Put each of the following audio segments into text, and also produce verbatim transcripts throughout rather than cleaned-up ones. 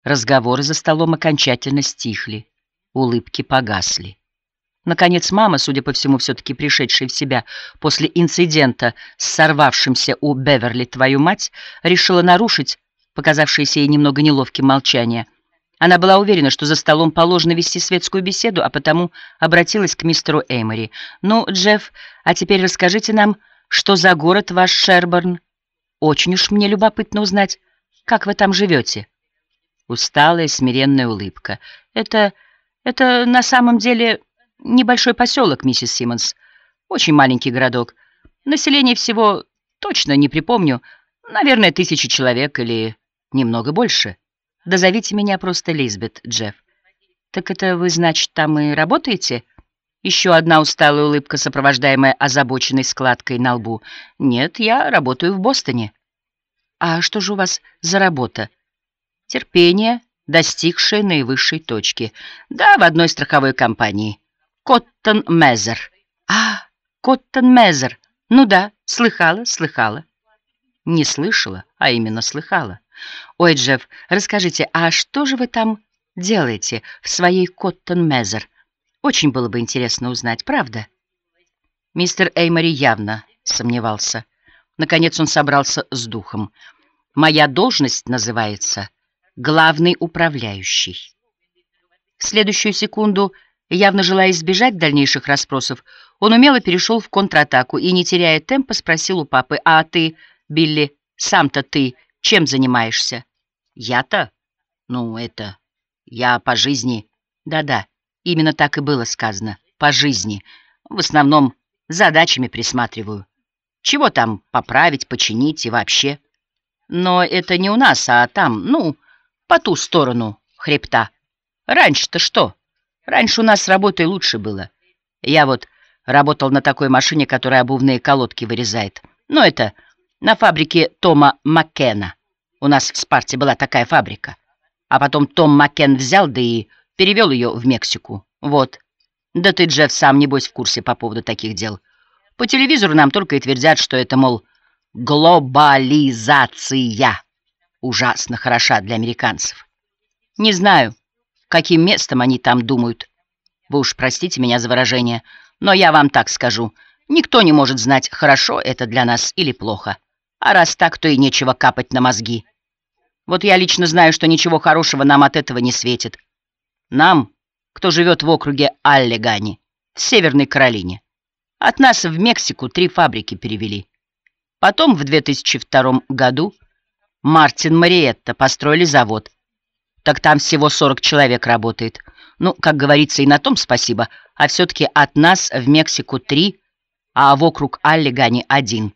Разговоры за столом окончательно стихли, улыбки погасли. Наконец мама, судя по всему, все-таки пришедшая в себя после инцидента с сорвавшимся у Беверли «твою мать», решила нарушить показавшееся ей немного неловким молчание. Она была уверена, что за столом положено вести светскую беседу, а потому обратилась к мистеру Эймори. «Ну, Джефф, а теперь расскажите нам, что за город ваш Шерборн? Очень уж мне любопытно узнать, как вы там живете». Усталая, смиренная улыбка. «Это... это на самом деле небольшой поселок, миссис Симмонс. Очень маленький городок. Население всего точно не припомню. Наверное, тысячи человек или немного больше. Да зовите меня просто Лизбет, Джефф». «Так это вы, значит, там и работаете?» Еще одна усталая улыбка, сопровождаемая озабоченной складкой на лбу. «Нет, я работаю в Бостоне». «А что же у вас за работа?» «Терпение, достигшее наивысшей точки. Да, в одной страховой компании. Коттон Мезер». «А, Коттон Мезер. Ну да, слыхала, слыхала». Не слышала, а именно слыхала. «Ой, Джефф, расскажите, а что же вы там делаете в своей Коттон Мезер? Очень было бы интересно узнать, правда?» Мистер Эймори явно сомневался. Наконец он собрался с духом. «Моя должность называется главный управляющий». В следующую секунду, явно желая избежать дальнейших расспросов, он умело перешел в контратаку и, не теряя темпа, спросил у папы: «А ты, Билли, сам-то ты чем занимаешься?» «Я-то? Ну, это... я по жизни...» «Да-да, именно так и было сказано. По жизни. В основном задачами присматриваю. Чего там поправить, починить и вообще. Но это не у нас, а там, ну, по ту сторону хребта. Раньше-то что? Раньше у нас с работой лучше было. Я вот работал на такой машине, которая обувные колодки вырезает. Но это на фабрике Тома Маккена. У нас в Спарте была такая фабрика. А потом Том Маккен взял, да и перевел ее в Мексику. Вот. Да ты, Джефф, сам, небось, в курсе по поводу таких дел. По телевизору нам только и твердят, что это, мол, глобализация ужасно хороша для американцев. Не знаю, каким местом они там думают. Вы уж простите меня за выражение, но я вам так скажу. Никто не может знать, хорошо это для нас или плохо. А раз так, то и нечего капать на мозги. Вот я лично знаю, что ничего хорошего нам от этого не светит. Нам, кто живет в округе Аллегани, в Северной Каролине. От нас в Мексику три фабрики перевели. Потом в две тысячи втором году Мартин Мариетта построили завод. Так там всего сорок человек работает. Ну, как говорится, и на том спасибо. А все-таки от нас в Мексику три, а в округ Аллегани один.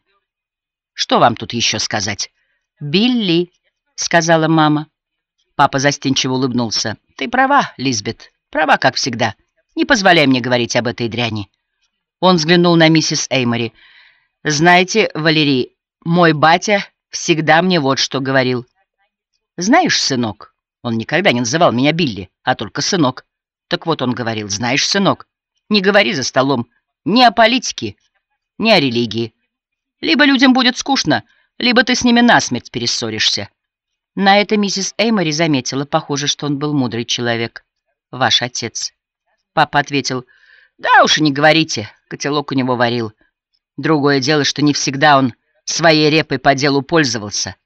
Что вам тут еще сказать? «Билли», — сказала мама. Папа застенчиво улыбнулся. «Ты права, Лизбет, права, как всегда. Не позволяй мне говорить об этой дряни». Он взглянул на миссис Эймори. «Знаете, Валерий, мой батя всегда мне вот что говорил. Знаешь, сынок...» Он никогда не называл меня Билли, а только сынок. Так вот он говорил: «Знаешь, сынок, не говори за столом ни о политике, ни о религии. Либо людям будет скучно, либо ты с ними насмерть перессоришься». На это миссис Эймори заметила: «Похоже, что он был мудрый человек, ваш отец». Папа ответил: «Да уж и не говорите, котелок у него варил. Другое дело, что не всегда он своей репой по делу пользовался».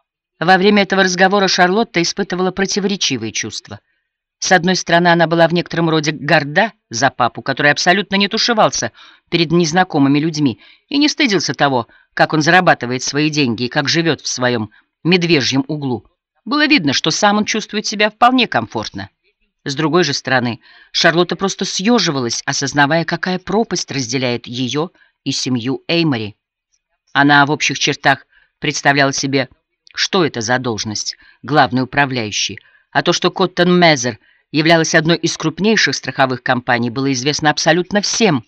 Во время этого разговора Шарлотта испытывала противоречивые чувства. С одной стороны, она была в некотором роде горда за папу, который абсолютно не тушевался перед незнакомыми людьми и не стыдился того, как он зарабатывает свои деньги и как живет в своем медвежьем углу. Было видно, что сам он чувствует себя вполне комфортно. С другой же стороны, Шарлотта просто съеживалась, осознавая, какая пропасть разделяет ее и семью Эймори. Она в общих чертах представляла себе, что это за должность, главный управляющий, а то, что Коттон Мезер являлась одной из крупнейших страховых компаний, было известно абсолютно всем.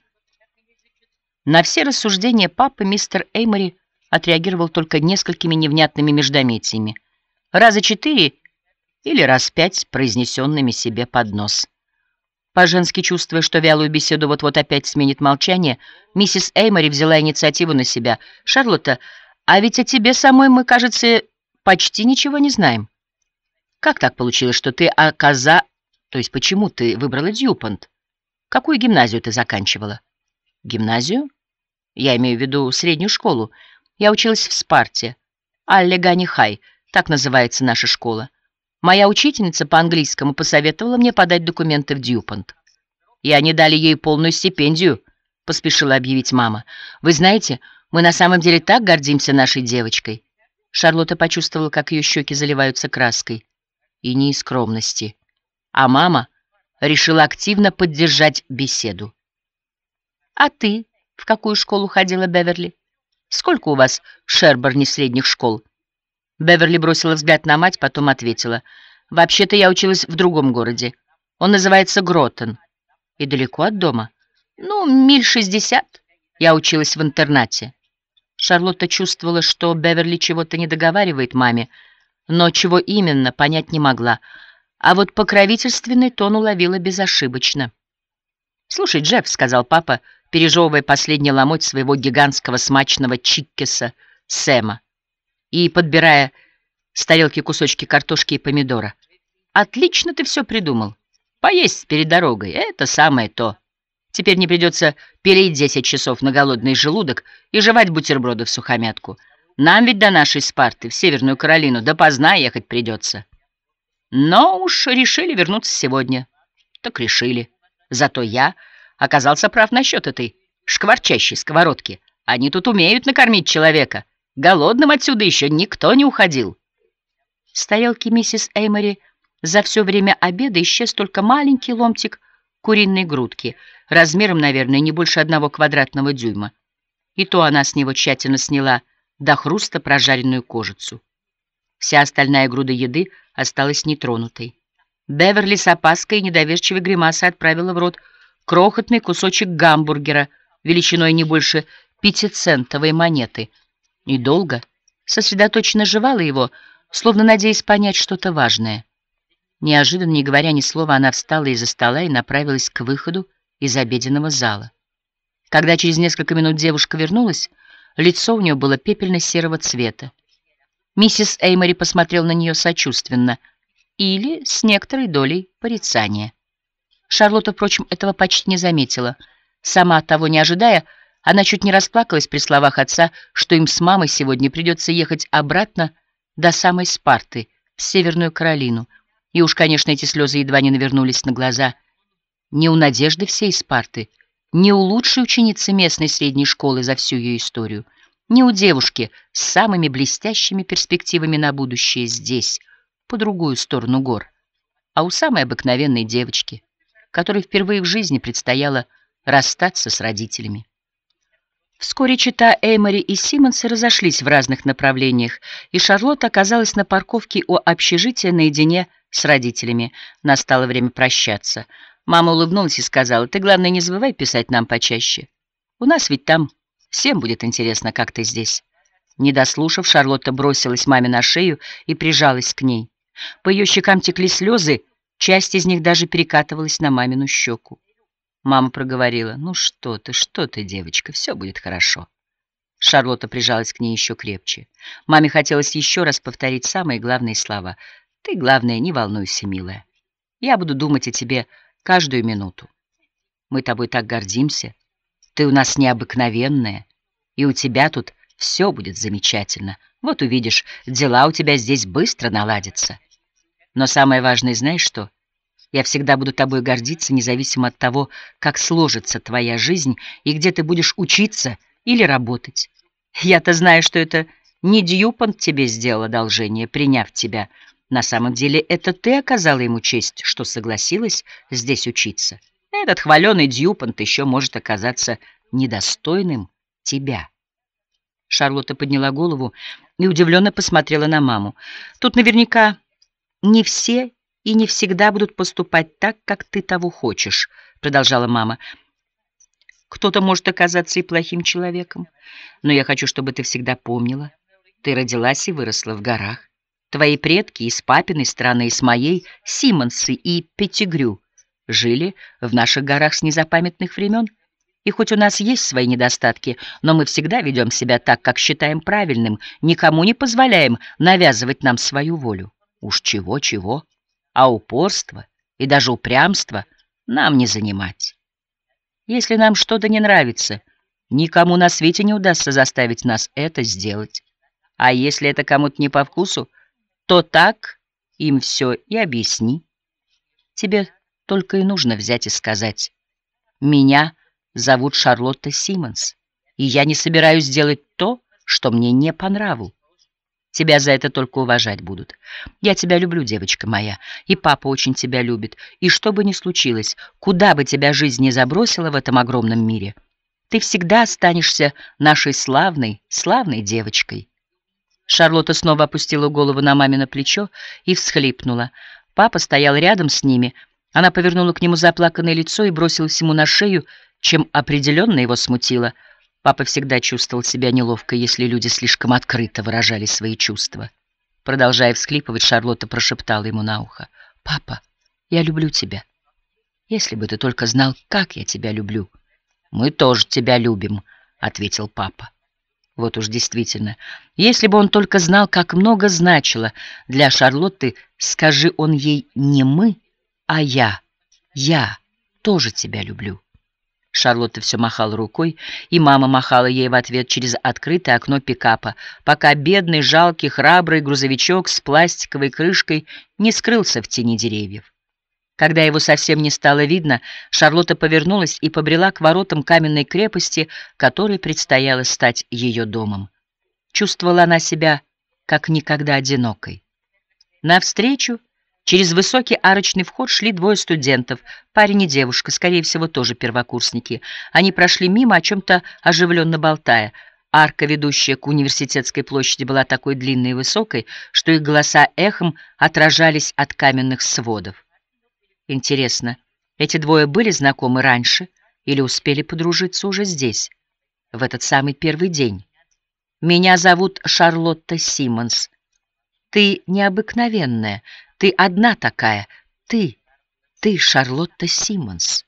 На все рассуждения папы мистер Эймори отреагировал только несколькими невнятными междометиями, раза четыре или раз пять произнесенными себе под нос. По-женски чувствуя, что вялую беседу вот-вот опять сменит молчание, миссис Эймори взяла инициативу на себя. «Шарлотта, а ведь о тебе самой мы, кажется, почти ничего не знаем». Как так получилось, что ты оказа... То есть почему ты выбрала Дьюпонт? Какую гимназию ты заканчивала? Гимназию? Я имею в виду среднюю школу. Я училась в Спарте. Аллегани Хай, так называется наша школа. Моя учительница по английскому посоветовала мне подать документы в Дьюпонт. И они дали ей полную стипендию, поспешила объявить мама. Вы знаете, мы на самом деле так гордимся нашей девочкой. Шарлотта почувствовала, как ее щеки заливаются краской. И не из скромности. А мама решила активно поддержать беседу. А ты в какую школу ходила, Беверли? Сколько у вас в Шерборне средних школ? Беверли бросила взгляд на мать, потом ответила. Вообще-то я училась в другом городе. Он называется Гротон. И далеко от дома? Ну, миль шестьдесят. Я училась в интернате. Шарлотта чувствовала, что Беверли чего-то не договаривает маме, но чего именно, понять не могла. А вот покровительственный тон уловила безошибочно. «Слушай, Джефф», — сказал папа, пережевывая последний ломоть своего гигантского смачного чиккеса Сэма и подбирая с тарелки кусочки картошки и помидора. «Отлично ты все придумал. Поесть перед дорогой — это самое то. Теперь не придется переть десять часов на голодный желудок и жевать бутерброды всухомятку. Нам ведь до нашей Спарты в Северную Каролину допоздна ехать придется». Но уж решили вернуться сегодня. Так решили. Зато я оказался прав насчет этой шкварчащей сковородки. Они тут умеют накормить человека. Голодным отсюда еще никто не уходил. С тарелки миссис Эймори за все время обеда исчез только маленький ломтик куриной грудки, размером, наверное, не больше одного квадратного дюйма. И то она с него тщательно сняла до хруста прожаренную кожицу. Вся остальная груда еды осталась нетронутой. Беверли с опаской и недоверчивой гримасой отправила в рот крохотный кусочек гамбургера величиной не больше пятицентовой монеты и долго, сосредоточенно жевала его, словно надеясь понять что-то важное. Неожиданно, не говоря ни слова, она встала из-за стола и направилась к выходу из обеденного зала. Когда через несколько минут девушка вернулась, лицо у нее было пепельно-серого цвета. Миссис Эймори посмотрел на нее сочувственно или с некоторой долей порицания. Шарлотта, впрочем, этого почти не заметила. Сама того не ожидая, она чуть не расплакалась при словах отца, что им с мамой сегодня придется ехать обратно до самой Спарты, в Северную Каролину. И уж, конечно, эти слезы едва не навернулись на глаза. Не у Надежды всей Спарты, не у лучшей ученицы местной средней школы за всю ее историю, не у девушки с самыми блестящими перспективами на будущее здесь, по другую сторону гор, а у самой обыкновенной девочки, которой впервые в жизни предстояло расстаться с родителями. Вскоре чета Эймори и Симмонсы разошлись в разных направлениях, и Шарлотта оказалась на парковке у общежития наедине с родителями. Настало время прощаться. Мама улыбнулась и сказала: «Ты, главное, не забывай писать нам почаще. У нас ведь там всем будет интересно, как ты здесь». Не дослушав, Шарлотта бросилась маме на шею и прижалась к ней. По ее щекам текли слезы, часть из них даже перекатывалась на мамину щеку. Мама проговорила: «Ну что ты, что ты, девочка, все будет хорошо». Шарлотта прижалась к ней еще крепче. Маме хотелось еще раз повторить самые главные слова. «Ты, главное, не волнуйся, милая. Я буду думать о тебе каждую минуту. Мы тобой так гордимся. Ты у нас необыкновенная, и у тебя тут все будет замечательно. Вот увидишь, дела у тебя здесь быстро наладятся. Но самое важное, знаешь что? Я всегда буду тобой гордиться, независимо от того, как сложится твоя жизнь и где ты будешь учиться или работать. Я-то знаю, что это не Дьюпонт тебе сделал одолжение, приняв тебя. На самом деле это ты оказала ему честь, что согласилась здесь учиться. Этот хваленый Дьюпонт еще может оказаться недостойным тебя». Шарлотта подняла голову и удивленно посмотрела на маму. «Тут наверняка не все и не всегда будут поступать так, как ты того хочешь», — продолжала мама. «Кто-то может оказаться и плохим человеком, но я хочу, чтобы ты всегда помнила. Ты родилась и выросла в горах. Твои предки и с папиной стороны, и с моей, Симмонсы и Петтигрю, жили в наших горах с незапамятных времен. И хоть у нас есть свои недостатки, но мы всегда ведем себя так, как считаем правильным, никому не позволяем навязывать нам свою волю. Уж чего-чего, а упорство и даже упрямство нам не занимать. Если нам что-то не нравится, никому на свете не удастся заставить нас это сделать. А если это кому-то не по вкусу, то так им все и объясни. Тебе только и нужно взять и сказать: «Меня зовут Шарлотта Симмонс, и я не собираюсь делать то, что мне не по нраву. Тебя за это только уважать будут. Я тебя люблю, девочка моя, и папа очень тебя любит. И что бы ни случилось, куда бы тебя жизнь ни забросила в этом огромном мире, ты всегда останешься нашей славной, славной девочкой». Шарлотта снова опустила голову на мамино плечо и всхлипнула. Папа стоял рядом с ними. Она повернула к нему заплаканное лицо и бросилась ему на шею, чем определенно его смутило. Папа всегда чувствовал себя неловко, если люди слишком открыто выражали свои чувства. Продолжая всхлипывать, Шарлотта прошептала ему на ухо: «Папа, я люблю тебя. Если бы ты только знал, как я тебя люблю». «Мы тоже тебя любим», — ответил папа. Вот уж действительно, если бы он только знал, как много значило для Шарлотты, скажи он ей не «мы», а «я». «Я тоже тебя люблю». Шарлотта все махала рукой, и мама махала ей в ответ через открытое окно пикапа, пока бедный, жалкий, храбрый грузовичок с пластиковой крышкой не скрылся в тени деревьев. Когда его совсем не стало видно, Шарлотта повернулась и побрела к воротам каменной крепости, которой предстояло стать ее домом. Чувствовала она себя как никогда одинокой. Навстречу через высокий арочный вход шли двое студентов, парень и девушка, скорее всего, тоже первокурсники. Они прошли мимо, о чем-то оживленно болтая. Арка, ведущая к университетской площади, была такой длинной и высокой, что их голоса эхом отражались от каменных сводов. Интересно, эти двое были знакомы раньше или успели подружиться уже здесь, в этот самый первый день? «Меня зовут Шарлотта Симмонс. Ты необыкновенная, ты одна такая, ты, ты Шарлотта Симмонс».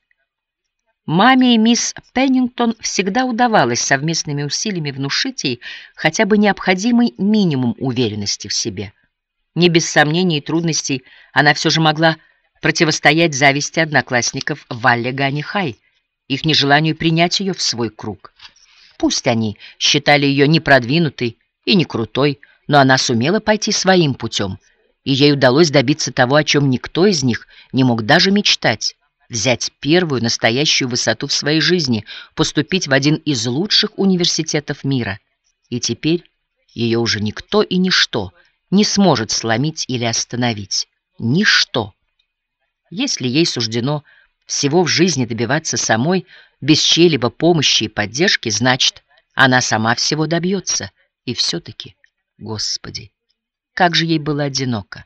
Маме и мисс Пеннингтон всегда удавалось совместными усилиями внушить ей хотя бы необходимый минимум уверенности в себе. Не без сомнений и трудностей она все же могла противостоять зависти одноклассников в Аллегани-Хай, их нежеланию принять ее в свой круг. Пусть они считали ее не продвинутой и не крутой, но она сумела пойти своим путем, и ей удалось добиться того, о чем никто из них не мог даже мечтать: взять первую настоящую высоту в своей жизни, поступить в один из лучших университетов мира. И теперь ее уже никто и ничто не сможет сломить или остановить. Ничто. Если ей суждено всего в жизни добиваться самой, без чьей-либо помощи и поддержки, значит, она сама всего добьется. И все-таки, Господи, как же ей было одиноко.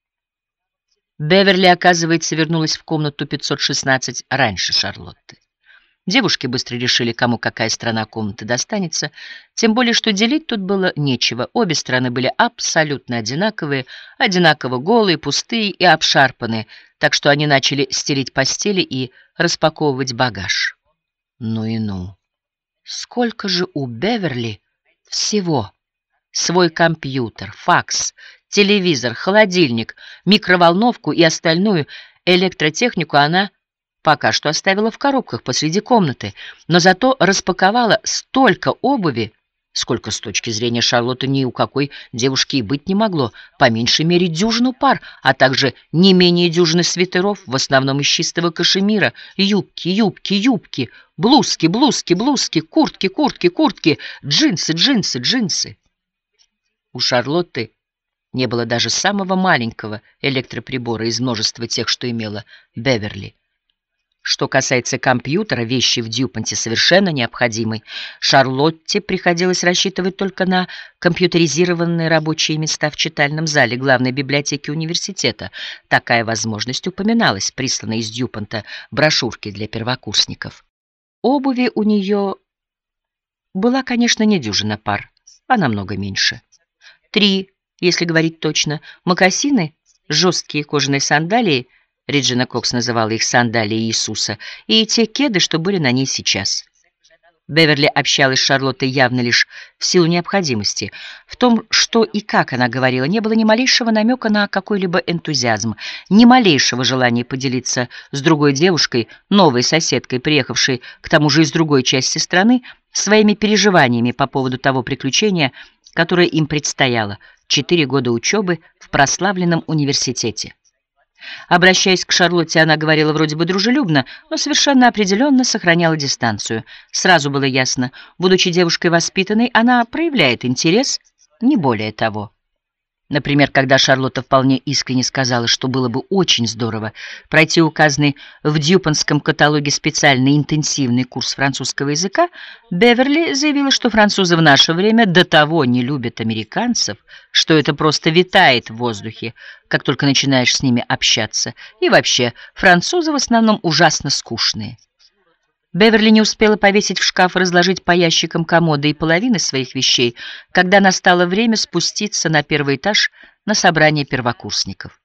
Беверли, оказывается, вернулась в комнату пятьсот шестнадцать раньше Шарлотты. Девушки быстро решили, кому какая сторона комнаты достанется, тем более, что делить тут было нечего. Обе стороны были абсолютно одинаковые, одинаково голые, пустые и обшарпанные, так что они начали стелить постели и распаковывать багаж. Ну и ну! Сколько же у Беверли всего! Свой компьютер, факс, телевизор, холодильник, микроволновку и остальную электротехнику она пока что оставила в коробках посреди комнаты, но зато распаковала столько обуви, сколько с точки зрения Шарлотты ни у какой девушки и быть не могло, по меньшей мере дюжину пар, а также не менее дюжины свитеров, в основном из чистого кашемира, юбки, юбки, юбки, блузки, блузки, блузки, куртки, куртки, куртки, джинсы, джинсы, джинсы. У Шарлотты не было даже самого маленького электроприбора из множества тех, что имела Беверли. Что касается компьютера, вещи в Дьюпонте совершенно необходимой, Шарлотте приходилось рассчитывать только на компьютеризированные рабочие места в читальном зале главной библиотеки университета. Такая возможность упоминалась, присланной из Дьюпонта брошюрки для первокурсников. Обуви у нее была, конечно, не дюжина пар, а намного меньше. Три, если говорить точно, мокасины, жесткие кожаные сандалии, Реджина Кокс называла их сандалии Иисуса, и те кеды, что были на ней сейчас. Беверли общалась с Шарлоттой явно лишь в силу необходимости. В том, что и как она говорила, не было ни малейшего намека на какой-либо энтузиазм, ни малейшего желания поделиться с другой девушкой, новой соседкой, приехавшей к тому же из другой части страны, своими переживаниями по поводу того приключения, которое им предстояло — четыре года учебы в прославленном университете. Обращаясь к Шарлотте, она говорила вроде бы дружелюбно, но совершенно определенно сохраняла дистанцию. Сразу было ясно, будучи девушкой воспитанной, она проявляет интерес, не более того. Например, когда Шарлотта вполне искренне сказала, что было бы очень здорово пройти указанный в Дьюпонском каталоге специальный интенсивный курс французского языка, Беверли заявила, что французы в наше время до того не любят американцев, что это просто витает в воздухе, как только начинаешь с ними общаться, и вообще французы в основном ужасно скучные. Беверли не успела повесить в шкаф и разложить по ящикам комода и половины своих вещей, когда настало время спуститься на первый этаж на собрание первокурсников.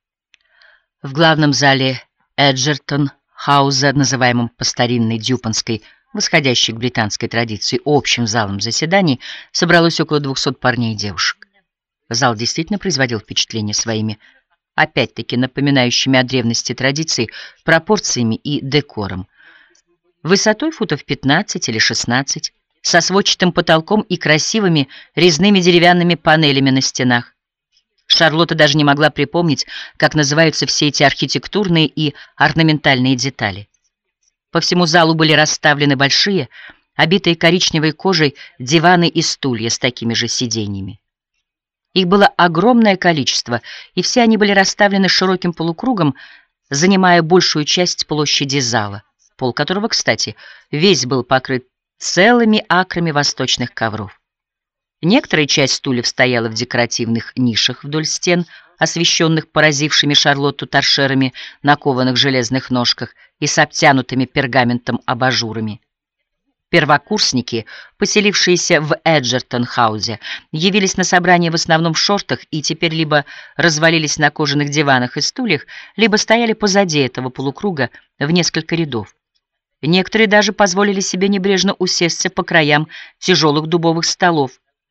В главном зале Эджертон-хауза, называемом по старинной дьюпонской, восходящей к британской традиции, общим залом заседаний, собралось около двухсот парней и девушек. Зал действительно производил впечатление своими, опять-таки напоминающими о древности традиций, пропорциями и декором. Высотой футов пятнадцать или шестнадцать, со сводчатым потолком и красивыми резными деревянными панелями на стенах. Шарлотта даже не могла припомнить, как называются все эти архитектурные и орнаментальные детали. По всему залу были расставлены большие, обитые коричневой кожей, диваны и стулья с такими же сиденьями. Их было огромное количество, и все они были расставлены широким полукругом, занимая большую часть площади зала, пол которого, кстати, весь был покрыт целыми акрами восточных ковров. Некоторая часть стульев стояла в декоративных нишах вдоль стен, освещенных поразившими Шарлотту торшерами на кованых железных ножках и с обтянутыми пергаментом абажурами. Первокурсники, поселившиеся в Эджертон-хаузе, явились на собрание в основном в шортах и теперь либо развалились на кожаных диванах и стульях, либо стояли позади этого полукруга в несколько рядов. Некоторые даже позволили себе небрежно усесться по краям тяжелых дубовых столов.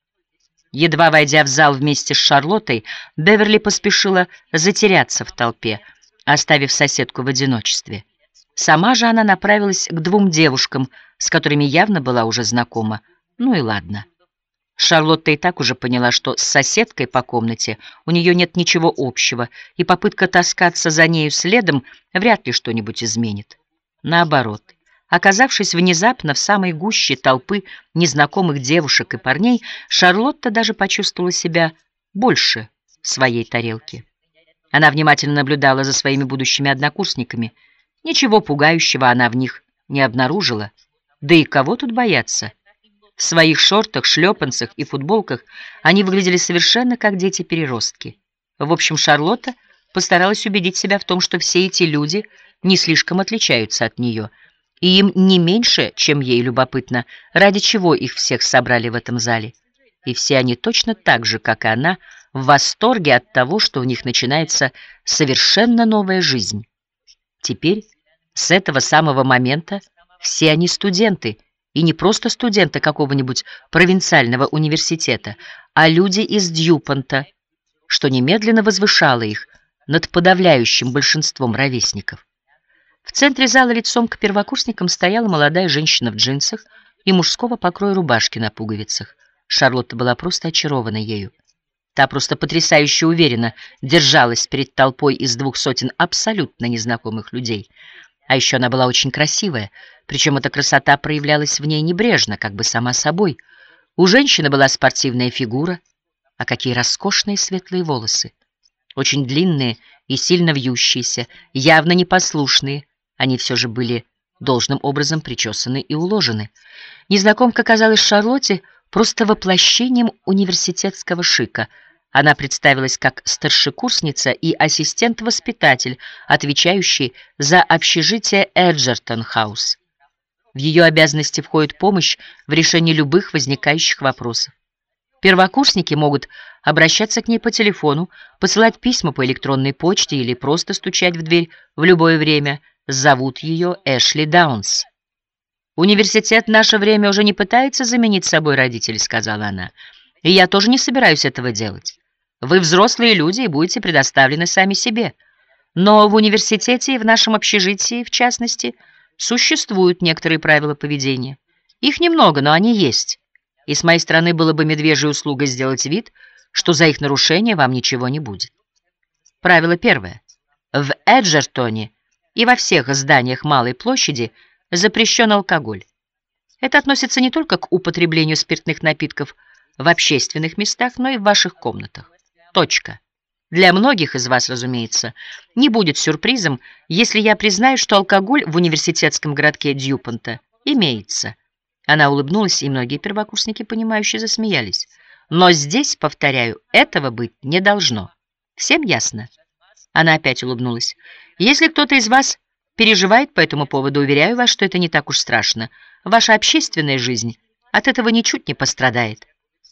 Едва войдя в зал вместе с Шарлоттой, Беверли поспешила затеряться в толпе, оставив соседку в одиночестве. Сама же она направилась к двум девушкам, с которыми явно была уже знакома. Ну и ладно. Шарлотта и так уже поняла, что с соседкой по комнате у нее нет ничего общего, и попытка таскаться за нею следом вряд ли что-нибудь изменит. Наоборот. Оказавшись внезапно в самой гуще толпы незнакомых девушек и парней, Шарлотта даже почувствовала себя больше в своей тарелке. Она внимательно наблюдала за своими будущими однокурсниками. Ничего пугающего она в них не обнаружила. Да и кого тут бояться? В своих шортах, шлепанцах и футболках они выглядели совершенно как дети-переростки. В общем, Шарлотта постаралась убедить себя в том, что все эти люди не слишком отличаются от нее, и им не меньше, чем ей любопытно, ради чего их всех собрали в этом зале. И все они точно так же, как и она, в восторге от того, что у них начинается совершенно новая жизнь. Теперь, с этого самого момента, все они студенты, и не просто студенты какого-нибудь провинциального университета, а люди из Дьюпонта, что немедленно возвышало их над подавляющим большинством ровесников. В центре зала лицом к первокурсникам стояла молодая женщина в джинсах и мужского покроя рубашки на пуговицах. Шарлотта была просто очарована ею. Та просто потрясающе уверенно держалась перед толпой из двух сотен абсолютно незнакомых людей. А еще она была очень красивая, причем эта красота проявлялась в ней небрежно, как бы сама собой. У женщины была спортивная фигура, а какие роскошные светлые волосы. Очень длинные и сильно вьющиеся, явно непослушные, они все же были должным образом причесаны и уложены. Незнакомка казалась Шарлотте просто воплощением университетского шика. Она представилась как старшекурсница и ассистент-воспитатель, отвечающий за общежитие Эджертон-хаус. В ее обязанности входит помощь в решении любых возникающих вопросов. Первокурсники могут обращаться к ней по телефону, посылать письма по электронной почте или просто стучать в дверь в любое время. Зовут ее Эшли Даунс. «Университет в наше время уже не пытается заменить собой родителей», — сказала она. «И я тоже не собираюсь этого делать. Вы взрослые люди и будете предоставлены сами себе. Но в университете и в нашем общежитии, в частности, существуют некоторые правила поведения. Их немного, но они есть. И с моей стороны было бы медвежьей услугой сделать вид, что за их нарушение вам ничего не будет. Правило первое. В Эджертоне и во всех зданиях Малой площади запрещен алкоголь. Это относится не только к употреблению спиртных напитков в общественных местах, но и в ваших комнатах. Точка. Для многих из вас, разумеется, не будет сюрпризом, если я признаю, что алкоголь в университетском городке Дьюпонта имеется». Она улыбнулась, и многие первокурсники, понимающие, засмеялись. «Но здесь, повторяю, этого быть не должно. Всем ясно?» Она опять улыбнулась. «Если кто-то из вас переживает по этому поводу, уверяю вас, что это не так уж страшно. Ваша общественная жизнь от этого ничуть не пострадает».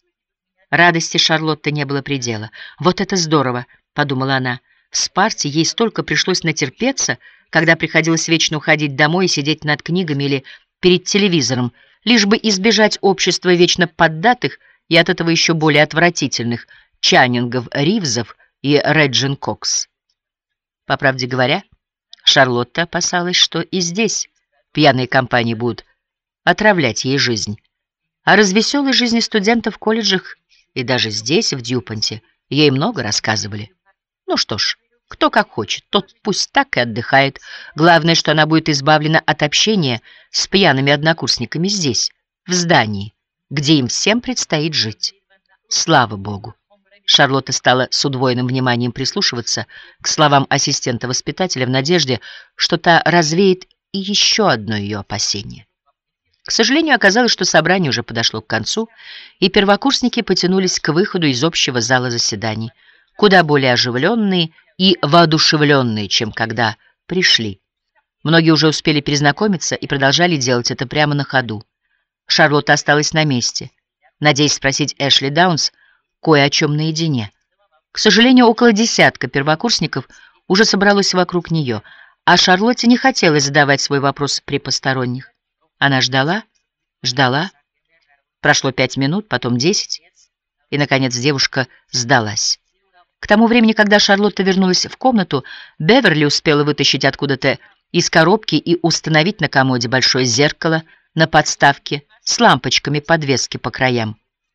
Радости Шарлотты не было предела. «Вот это здорово!» — подумала она. В Спарте ей столько пришлось натерпеться, когда приходилось вечно уходить домой и сидеть над книгами или перед телевизором, лишь бы избежать общества вечно поддатых и от этого еще более отвратительных Чаннингов, Ривзов и Реджин Кокс. По правде говоря, Шарлотта опасалась, что и здесь пьяные компании будут отравлять ей жизнь. О развеселой жизни студентов в колледжах и даже здесь, в Дьюпонте, ей много рассказывали. Ну что ж, кто как хочет, тот пусть так и отдыхает. Главное, что она будет избавлена от общения с пьяными однокурсниками здесь, в здании, где им всем предстоит жить. Слава Богу! Шарлотта стала с удвоенным вниманием прислушиваться к словам ассистента-воспитателя в надежде, что та развеет и еще одно ее опасение. К сожалению, оказалось, что собрание уже подошло к концу, и первокурсники потянулись к выходу из общего зала заседаний, куда более оживленные и воодушевленные, чем когда пришли. Многие уже успели перезнакомиться и продолжали делать это прямо на ходу. Шарлотта осталась на месте, надеясь спросить Эшли Даунс кое о чем наедине. К сожалению, около десятка первокурсников уже собралось вокруг нее, а Шарлотте не хотелось задавать свой вопрос при посторонних. Она ждала, ждала. Прошло пять минут, потом десять, и, наконец, девушка сдалась. К тому времени, когда Шарлотта вернулась в комнату, Беверли успела вытащить откуда-то из коробки и установить на комоде большое зеркало на подставке с лампочками подвески по краям.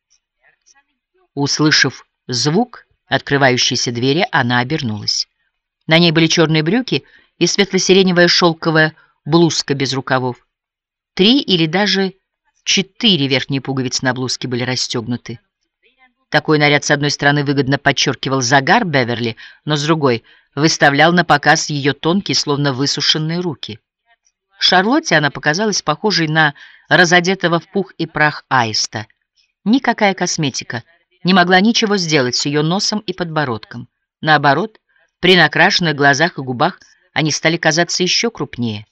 Услышав звук открывающейся двери, она обернулась. На ней были черные брюки и светло-сиреневая шелковая блузка без рукавов. Три или даже четыре верхние пуговицы на блузке были расстегнуты. Такой наряд, с одной стороны, выгодно подчеркивал загар Беверли, но с другой выставлял на показ ее тонкие, словно высушенные руки. Шарлотте она показалась похожей на разодетого в пух и прах аиста. Никакая косметика не могла ничего сделать с ее носом и подбородком. Наоборот, при накрашенных глазах и губах они стали казаться еще крупнее.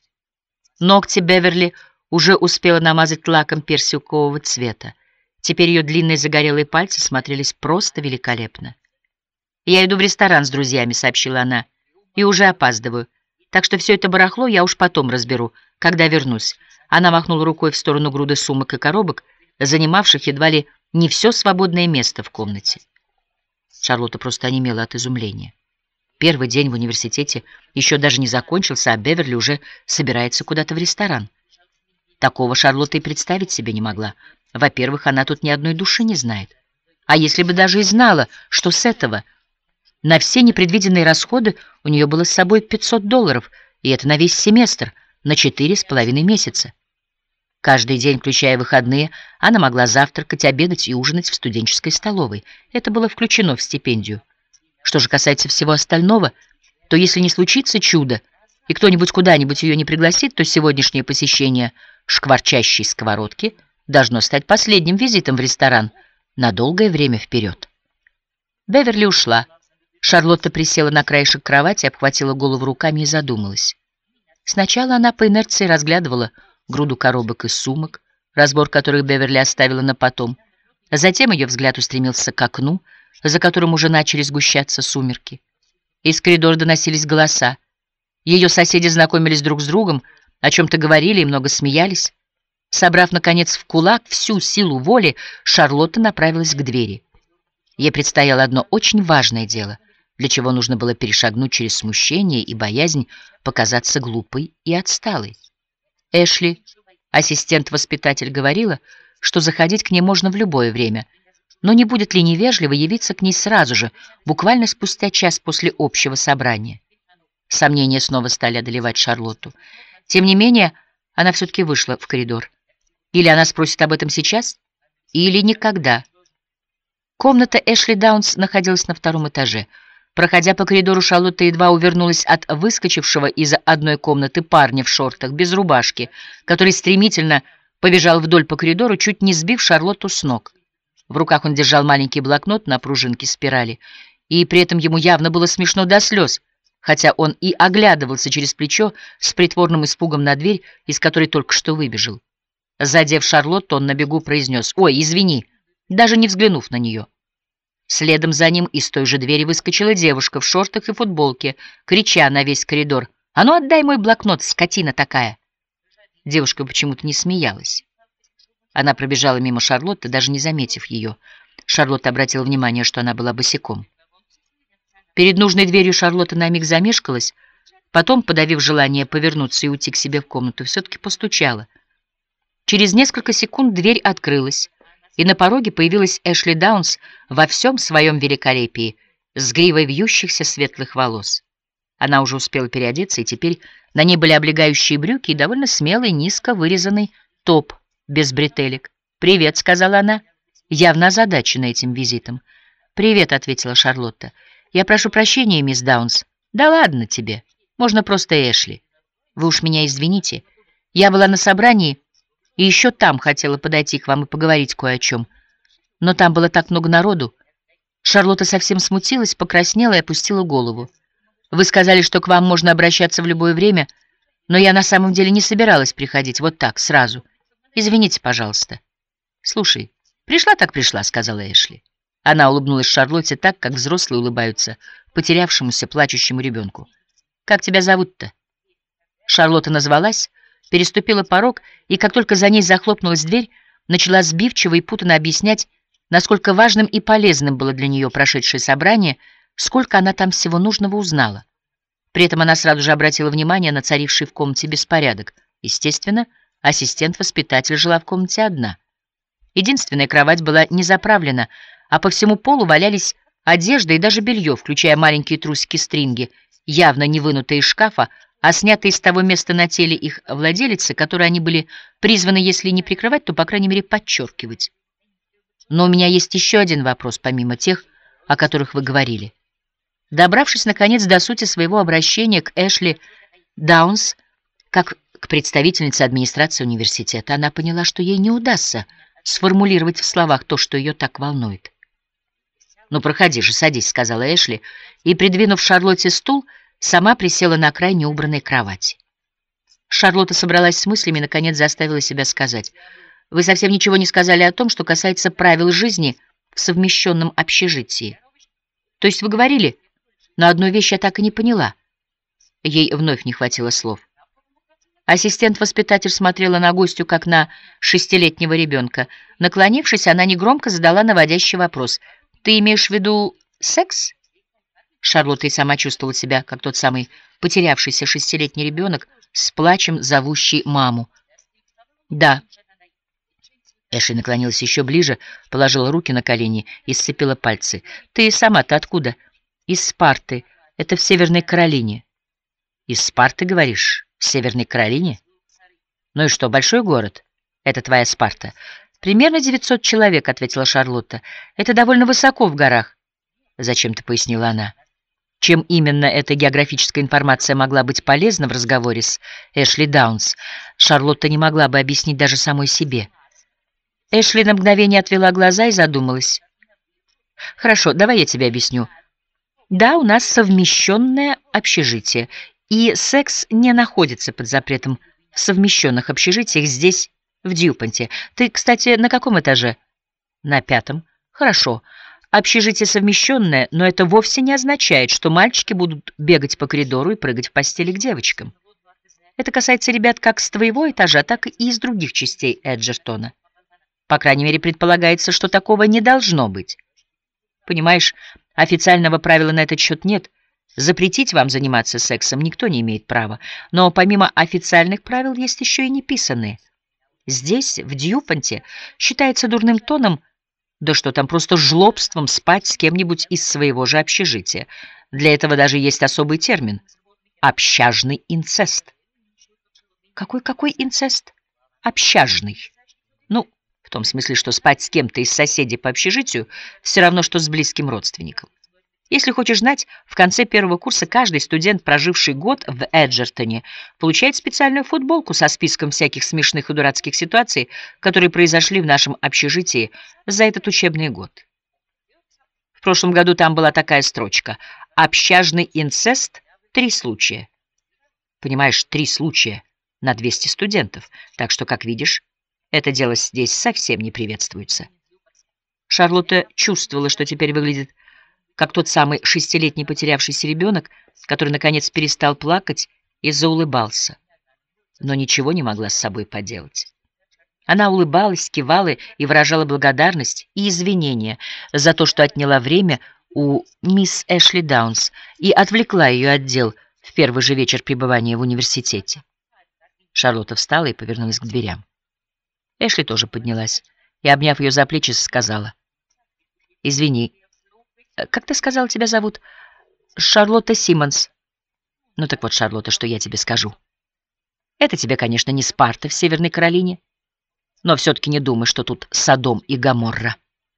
Ногти Беверли уже успела намазать лаком персикового цвета. Теперь ее длинные загорелые пальцы смотрелись просто великолепно. «Я иду в ресторан с друзьями», — сообщила она, — «и уже опаздываю. Так что все это барахло я уж потом разберу, когда вернусь». Она махнула рукой в сторону груды сумок и коробок, занимавших едва ли не все свободное место в комнате. Шарлотта просто онемела от изумления. Первый день в университете еще даже не закончился, а Беверли уже собирается куда-то в ресторан. Такого Шарлотта и представить себе не могла. Во-первых, она тут ни одной души не знает. А если бы даже и знала, что с этого на все непредвиденные расходы у нее было с собой пятьсот долларов, и это на весь семестр, на четыре с половиной месяца. Каждый день, включая выходные, она могла завтракать, обедать и ужинать в студенческой столовой. Это было включено в стипендию. Что же касается всего остального, то если не случится чудо, и кто-нибудь куда-нибудь ее не пригласит, то сегодняшнее посещение шкварчащей сковородки должно стать последним визитом в ресторан на долгое время вперед. Беверли ушла. Шарлотта присела на краешек кровати, обхватила голову руками и задумалась. Сначала она по инерции разглядывала груду коробок и сумок, разбор которых Беверли оставила на потом. Затем ее взгляд устремился к окну, за которым уже начали сгущаться сумерки. Из коридора доносились голоса. Ее соседи знакомились друг с другом, о чем-то говорили и много смеялись. Собрав, наконец, в кулак всю силу воли, Шарлотта направилась к двери. Ей предстояло одно очень важное дело, для чего нужно было перешагнуть через смущение и боязнь показаться глупой и отсталой. Эшли, ассистент-воспитатель, говорила, что заходить к ней можно в любое время, но не будет ли невежливо явиться к ней сразу же, буквально спустя час после общего собрания. Сомнения снова стали одолевать Шарлотту. Тем не менее, она все-таки вышла в коридор. Или она спросит об этом сейчас, или никогда. Комната Эшли Даунс находилась на втором этаже. Проходя по коридору, Шарлотта едва увернулась от выскочившего из одной комнаты парня в шортах, без рубашки, который стремительно побежал вдоль по коридору, чуть не сбив Шарлотту с ног. В руках он держал маленький блокнот на пружинке спирали, и при этом ему явно было смешно до слез, хотя он и оглядывался через плечо с притворным испугом на дверь, из которой только что выбежал. Задев Шарлотту, он на бегу произнес: «Ой, извини», даже не взглянув на нее. Следом за ним из той же двери выскочила девушка в шортах и футболке, крича на весь коридор: «А ну отдай мой блокнот, скотина такая!» Девушка почему-то не смеялась. Она пробежала мимо Шарлотты, даже не заметив ее. Шарлотта обратила внимание, что она была босиком. Перед нужной дверью Шарлотта на миг замешкалась, потом, подавив желание повернуться и уйти к себе в комнату, все-таки постучала. Через несколько секунд дверь открылась, и на пороге появилась Эшли Даунс во всем своем великолепии, с гривой вьющихся светлых волос. Она уже успела переодеться, и теперь на ней были облегающие брюки и довольно смелый, низко вырезанный топ без бретелек. «Привет», — сказала она, явно озадачена этим визитом. «Привет», — ответила Шарлотта. «Я прошу прощения, мисс Даунс». «Да ладно тебе, можно просто Эшли. Вы уж меня извините. Я была на собрании, и еще там хотела подойти к вам и поговорить кое о чем. Но там было так много народу». Шарлотта совсем смутилась, покраснела и опустила голову. «Вы сказали, что к вам можно обращаться в любое время, но я на самом деле не собиралась приходить вот так, сразу. Извините, пожалуйста». «Слушай, пришла так пришла», — сказала Эшли. Она улыбнулась Шарлотте так, как взрослые улыбаются потерявшемуся плачущему ребенку. «Как тебя зовут-то?» Шарлотта назвалась, переступила порог, и как только за ней захлопнулась дверь, начала сбивчиво и путанно объяснять, насколько важным и полезным было для нее прошедшее собрание, сколько она там всего нужного узнала. При этом она сразу же обратила внимание на царивший в комнате беспорядок. Естественно, ассистент-воспитатель жила в комнате одна. Единственная кровать была не заправлена, а по всему полу валялись одежда и даже белье, включая маленькие трусики-стринги, явно не вынутые из шкафа, а снятые с того места на теле их владелицы, которые они были призваны, если не прикрывать, то, по крайней мере, подчеркивать. Но у меня есть еще один вопрос, помимо тех, о которых вы говорили. Добравшись, наконец, до сути своего обращения к Эшли Даунс, как к представительнице администрации университета, она поняла, что ей не удастся сформулировать в словах то, что ее так волнует. «Ну, проходи же, садись», — сказала Эшли, и, придвинув Шарлотте стул, сама присела на край неубранной кровати. Шарлотта собралась с мыслями и, наконец, заставила себя сказать: «Вы совсем ничего не сказали о том, что касается правил жизни в совмещенном общежитии. То есть вы говорили, но одну вещь я так и не поняла». Ей вновь не хватило слов. Ассистент-воспитатель смотрела на гостью, как на шестилетнего ребенка. Наклонившись, она негромко задала наводящий вопрос: «Ты имеешь в виду секс?» Шарлотта и сама чувствовала себя, как тот самый потерявшийся шестилетний ребенок, с плачем зовущий маму. «Да». Эшли наклонилась еще ближе, положила руки на колени и сцепила пальцы. «Ты сама-то откуда?» «Из Спарты. Это в Северной Каролине». «Из Спарты, говоришь? В Северной Каролине? Ну и что, большой город? Это твоя Спарта?» «Примерно девятьсот человек», — ответила Шарлотта. «Это довольно высоко в горах». «Зачем-то», — пояснила она. Чем именно эта географическая информация могла быть полезна в разговоре с Эшли Даунс, Шарлотта не могла бы объяснить даже самой себе. Эшли на мгновение отвела глаза и задумалась. «Хорошо, давай я тебе объясню. Да, у нас совмещенное общежитие, и секс не находится под запретом в совмещенных общежитиях здесь, в Дьюпонте. Ты, кстати, на каком этаже?» «На пятом». «Хорошо. Общежитие совмещенное, но это вовсе не означает, что мальчики будут бегать по коридору и прыгать в постели к девочкам». Это касается ребят как с твоего этажа, так и из других частей Эджертона. По крайней мере, предполагается, что такого не должно быть. Понимаешь, официального правила на этот счет нет. Запретить вам заниматься сексом никто не имеет права. Но помимо официальных правил есть еще и неписанные. Здесь, в Дьюфанте, считается дурным тоном, да что там, просто жлобством спать с кем-нибудь из своего же общежития. Для этого даже есть особый термин — общажный инцест. Какой-какой инцест? Общажный. Ну, в том смысле, что спать с кем-то из соседей по общежитию все равно, что с близким родственником. Если хочешь знать, в конце первого курса каждый студент, проживший год в Эджертоне, получает специальную футболку со списком всяких смешных и дурацких ситуаций, которые произошли в нашем общежитии за этот учебный год. В прошлом году там была такая строчка: «Общажный инцест — три случая». Понимаешь, три случая на двести студентов, так что, как видишь, это дело здесь совсем не приветствуется. Шарлотта чувствовала, что теперь выглядит как тот самый шестилетний потерявшийся ребенок, который, наконец, перестал плакать и заулыбался, но ничего не могла с собой поделать. Она улыбалась, кивала и выражала благодарность и извинения за то, что отняла время у мисс Эшли Даунс и отвлекла ее от дел в первый же вечер пребывания в университете. Шарлотта встала и повернулась к дверям. Эшли тоже поднялась и, обняв ее за плечи, сказала: «Извини, как ты сказал, тебя зовут?» «Шарлотта Симмонс». «Ну так вот, Шарлотта, что я тебе скажу. Это тебе, конечно, не Спарта в Северной Каролине, но все-таки не думай, что тут Содом и Гоморра».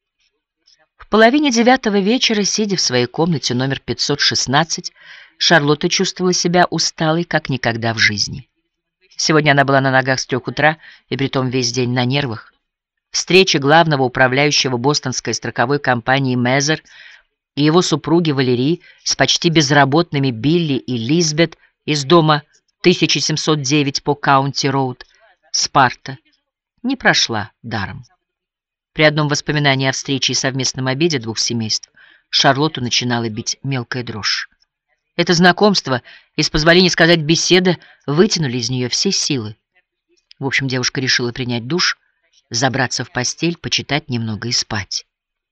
В половине девятого вечера, сидя в своей комнате номер пятьсот шестнадцать, Шарлотта чувствовала себя усталой, как никогда в жизни. Сегодня она была на ногах с трех утра, и притом весь день на нервах. Встреча главного управляющего бостонской страховой компании Мезер и его супруги Валерии с почти безработными Билли и Лизбет из дома тысяча семьсот девять по Каунти-Роуд, Спарта, не прошла даром. При одном воспоминании о встрече и совместном обеде двух семейств Шарлотту начинала бить мелкая дрожь. Это знакомство и, с позволения сказать, беседа вытянули из нее все силы. В общем, девушка решила принять душ, забраться в постель, почитать немного и спать.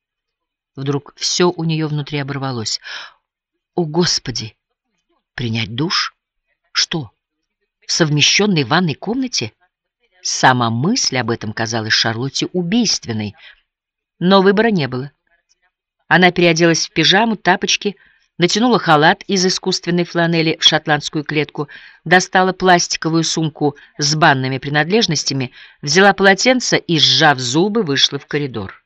Вдруг все у нее внутри оборвалось. О, Господи! Принять душ? Что? В совмещенной ванной комнате? Сама мысль об этом казалась Шарлотте убийственной, но выбора не было. Она переоделась в пижаму, тапочки, натянула халат из искусственной фланели в шотландскую клетку, достала пластиковую сумку с банными принадлежностями, взяла полотенце и, сжав зубы, вышла в коридор.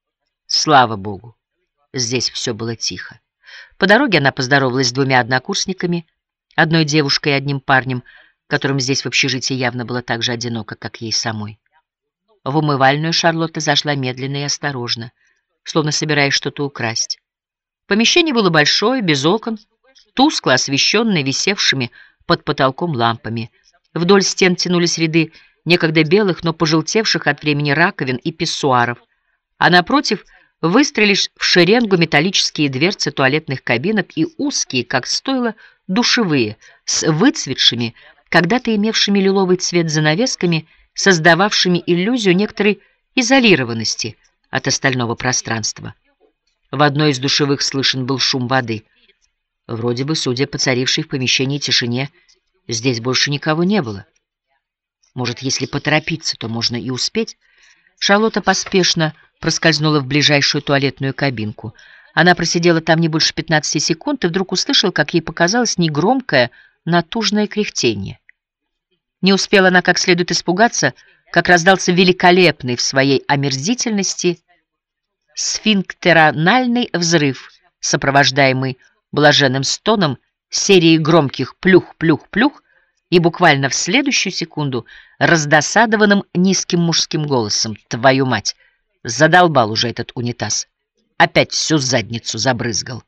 Слава Богу, здесь все было тихо. По дороге она поздоровалась с двумя однокурсниками, одной девушкой и одним парнем, которым здесь в общежитии явно было так же одиноко, как ей самой. В умывальную Шарлотта зашла медленно и осторожно, словно собираясь что-то украсть. Помещение было большое, без окон, тускло освещенное висевшими под потолком лампами. Вдоль стен тянулись ряды некогда белых, но пожелтевших от времени раковин и писсуаров, а напротив выстроились в шеренгу металлические дверцы туалетных кабинок и узкие, как стойло, душевые, с выцветшими, когда-то имевшими лиловый цвет занавесками, создававшими иллюзию некоторой изолированности от остального пространства. В одной из душевых слышен был шум воды. Вроде бы, судя по царившей в помещении тишине, здесь больше никого не было. Может, если поторопиться, то можно и успеть. Шарлотта поспешно проскользнула в ближайшую туалетную кабинку. Она просидела там не больше пятнадцати секунд и вдруг услышала, как ей показалось, негромкое, натужное кряхтение. Не успела она как следует испугаться, как раздался великолепный в своей омерзительности сфинктерональный взрыв, сопровождаемый блаженным стоном, серией громких плюх-плюх-плюх и буквально в следующую секунду раздосадованным низким мужским голосом: «Твою мать! Задолбал уже этот унитаз! Опять всю задницу забрызгал!»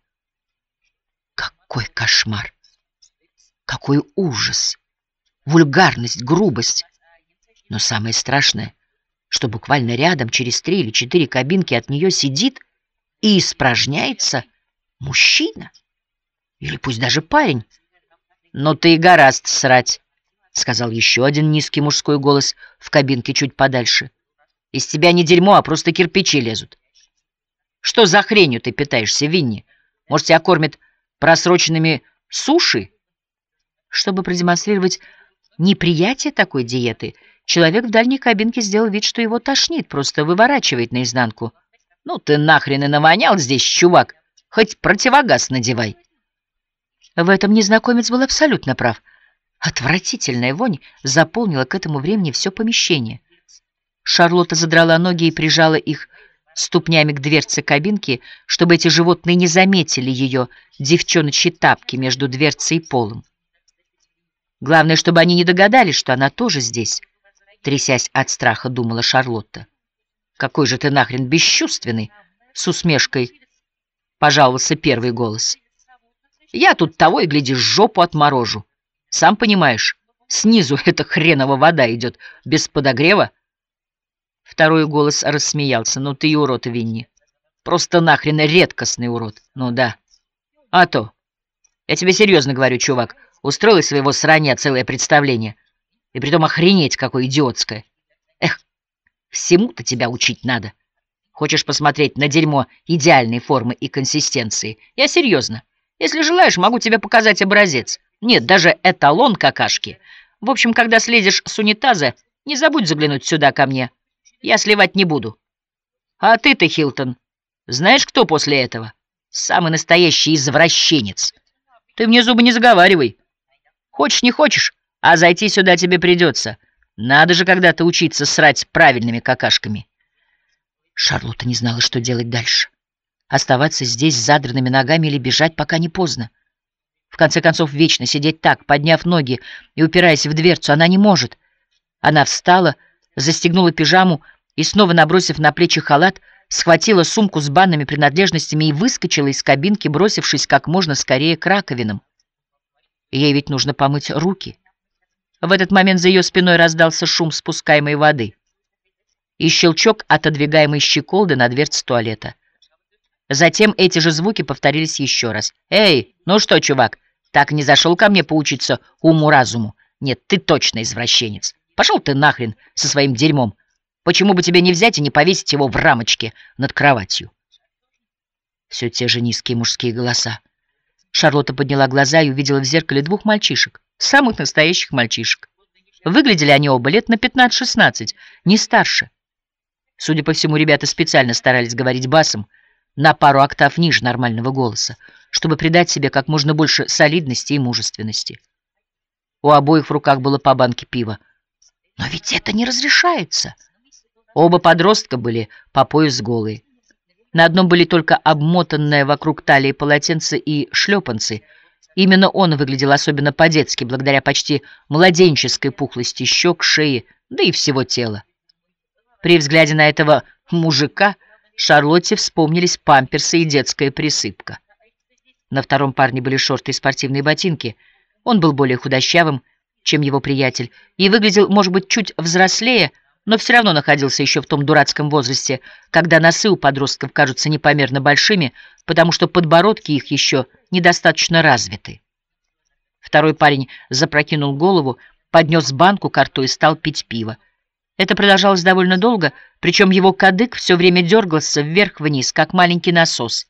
Какой кошмар! Какой ужас! Вульгарность, грубость! Но самое страшное, что буквально рядом, через три или четыре кабинки от нее сидит и испражняется мужчина. Или пусть даже парень. «Ну ты и гораздо срать!» — сказал еще один низкий мужской голос в кабинке чуть подальше. «Из тебя не дерьмо, а просто кирпичи лезут. Что за хренью ты питаешься, Винни? Может, тебя кормят просроченными суши?» Чтобы продемонстрировать неприятие такой диеты, человек в дальней кабинке сделал вид, что его тошнит, просто выворачивает наизнанку. «Ну ты нахрен и навонял здесь, чувак! Хоть противогаз надевай!» В этом незнакомец был абсолютно прав. Отвратительная вонь заполнила к этому времени все помещение. Шарлотта задрала ноги и прижала их ступнями к дверце кабинки, чтобы эти животные не заметили ее девчоночьи тапки между дверцей и полом. Главное, чтобы они не догадались, что она тоже здесь, трясясь от страха, думала Шарлотта. «Какой же ты нахрен бесчувственный!» — с усмешкой пожаловался первый голос. «Я тут того и гляди, жопу отморожу. Сам понимаешь, снизу эта хренова вода идет без подогрева». Второй голос рассмеялся. «Ну ты и урод, Винни. Просто нахрен редкостный урод. Ну да. А то. Я тебе серьезно говорю, чувак. Устроил из своего срания целое представление. И притом охренеть какое идиотское. Эх, всему-то тебя учить надо. Хочешь посмотреть на дерьмо идеальной формы и консистенции? Я серьезно. Если желаешь, могу тебе показать образец. Нет, даже эталон какашки. В общем, когда слезешь с унитаза, не забудь заглянуть сюда ко мне. Я сливать не буду. А ты-то, Хилтон, знаешь, кто после этого? Самый настоящий извращенец. Ты мне зубы не заговаривай. Хочешь, не хочешь, а зайти сюда тебе придется. Надо же когда-то учиться срать правильными какашками». Шарлотта не знала, что делать дальше. Оставаться здесь с задранными ногами или бежать, пока не поздно. В конце концов, вечно сидеть так, подняв ноги и упираясь в дверцу, она не может. Она встала, застегнула пижаму и, снова набросив на плечи халат, схватила сумку с банными принадлежностями и выскочила из кабинки, бросившись как можно скорее к раковинам. Ей ведь нужно помыть руки. В этот момент за ее спиной раздался шум спускаемой воды и щелчок отодвигаемой щеколды на дверце туалета. Затем эти же звуки повторились еще раз. «Эй, ну что, чувак, так и не зашел ко мне поучиться уму-разуму? Нет, ты точно извращенец. Пошел ты нахрен со своим дерьмом. Почему бы тебе не взять и не повесить его в рамочке над кроватью?» Все те же низкие мужские голоса. Шарлотта подняла глаза и увидела в зеркале двух мальчишек, самых настоящих мальчишек. Выглядели они оба лет на пятнадцать-шестнадцать, не старше. Судя по всему, ребята специально старались говорить басом, на пару октав ниже нормального голоса, чтобы придать себе как можно больше солидности и мужественности. У обоих в руках было по банке пива. Но ведь это не разрешается. Оба подростка были по пояс голые. На одном были только обмотанное вокруг талии полотенце и шлепанцы. Именно он выглядел особенно по-детски, благодаря почти младенческой пухлости щек, шеи, да и всего тела. При взгляде на этого мужика Шарлотте вспомнились памперсы и детская присыпка. На втором парне были шорты и спортивные ботинки. Он был более худощавым, чем его приятель, и выглядел, может быть, чуть взрослее, но все равно находился еще в том дурацком возрасте, когда носы у подростков кажутся непомерно большими, потому что подбородки их еще недостаточно развиты. Второй парень запрокинул голову, поднес банку ко рту и стал пить пиво. Это продолжалось довольно долго, причем его кадык все время дергался вверх-вниз, как маленький насос.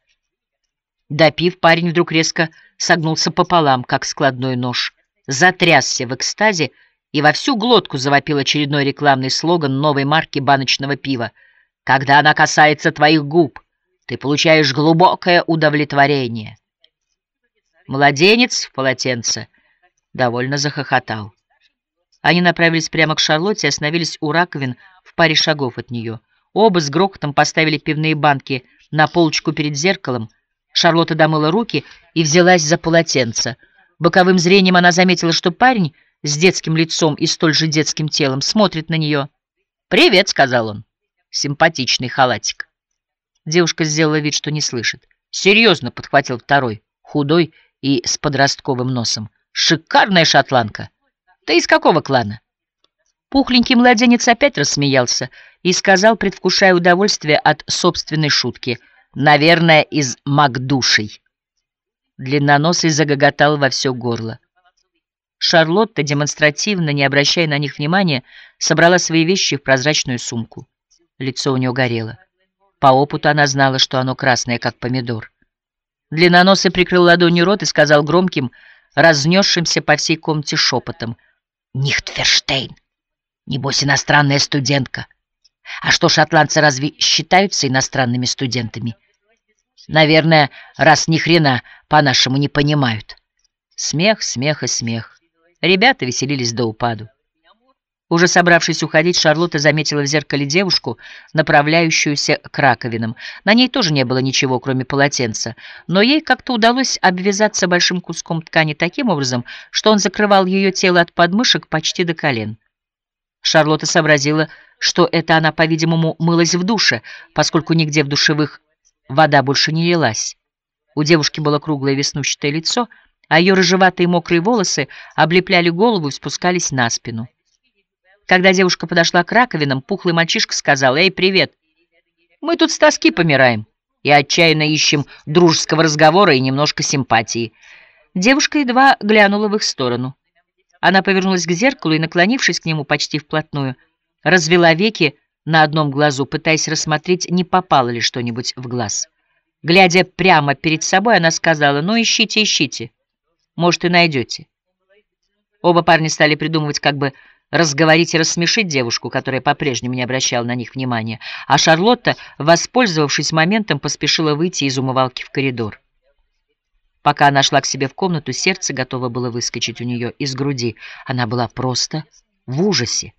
Допив, парень вдруг резко согнулся пополам, как складной нож, затрясся в экстазе и во всю глотку завопил очередной рекламный слоган новой марки баночного пива. «Когда она касается твоих губ, ты получаешь глубокое удовлетворение». Младенец в полотенце довольно захохотал. Они направились прямо к Шарлотте и остановились у раковин в паре шагов от нее. Оба с грохотом поставили пивные банки на полочку перед зеркалом. Шарлотта домыла руки и взялась за полотенце. Боковым зрением она заметила, что парень с детским лицом и столь же детским телом смотрит на нее. «Привет», — сказал он. «Симпатичный халатик». Девушка сделала вид, что не слышит. «Серьезно», — подхватил второй, худой и с подростковым носом. «Шикарная шотландка. Ты из какого клана?» Пухленький младенец опять рассмеялся и сказал, предвкушая удовольствие от собственной шутки: «Наверное, из Макдушей». Длинноносый загоготал во все горло. Шарлотта, демонстративно, не обращая на них внимания, собрала свои вещи в прозрачную сумку. Лицо у нее горело. По опыту она знала, что оно красное, как помидор. Длинноносый прикрыл ладонью рот и сказал громким, разнесшимся по всей комнате шепотом: «Нихтферштейн! Небось, иностранная студентка. А что, шотландцы разве считаются иностранными студентами? Наверное, раз ни хрена по-нашему не понимают». Смех, смех и смех. Ребята веселились до упаду. Уже собравшись уходить, Шарлотта заметила в зеркале девушку, направляющуюся к раковинам. На ней тоже не было ничего, кроме полотенца, но ей как-то удалось обвязаться большим куском ткани таким образом, что он закрывал ее тело от подмышек почти до колен. Шарлотта сообразила, что это она, по-видимому, мылась в душе, поскольку нигде в душевых вода больше не лилась. У девушки было круглое веснущатое лицо, а ее рыжеватые мокрые волосы облепляли голову и спускались на спину. Когда девушка подошла к раковинам, пухлый мальчишка сказал: «Эй, привет! Мы тут с тоски помираем и отчаянно ищем дружеского разговора и немножко симпатии». Девушка едва глянула в их сторону. Она повернулась к зеркалу и, наклонившись к нему почти вплотную, развела веки на одном глазу, пытаясь рассмотреть, не попало ли что-нибудь в глаз. Глядя прямо перед собой, она сказала: «Ну, ищите, ищите. Может, и найдете». Оба парня стали придумывать, как бы разговорить и рассмешить девушку, которая по-прежнему не обращала на них внимания, а Шарлотта, воспользовавшись моментом, поспешила выйти из умывалки в коридор. Пока она шла к себе в комнату, сердце готово было выскочить у нее из груди. Она была просто в ужасе.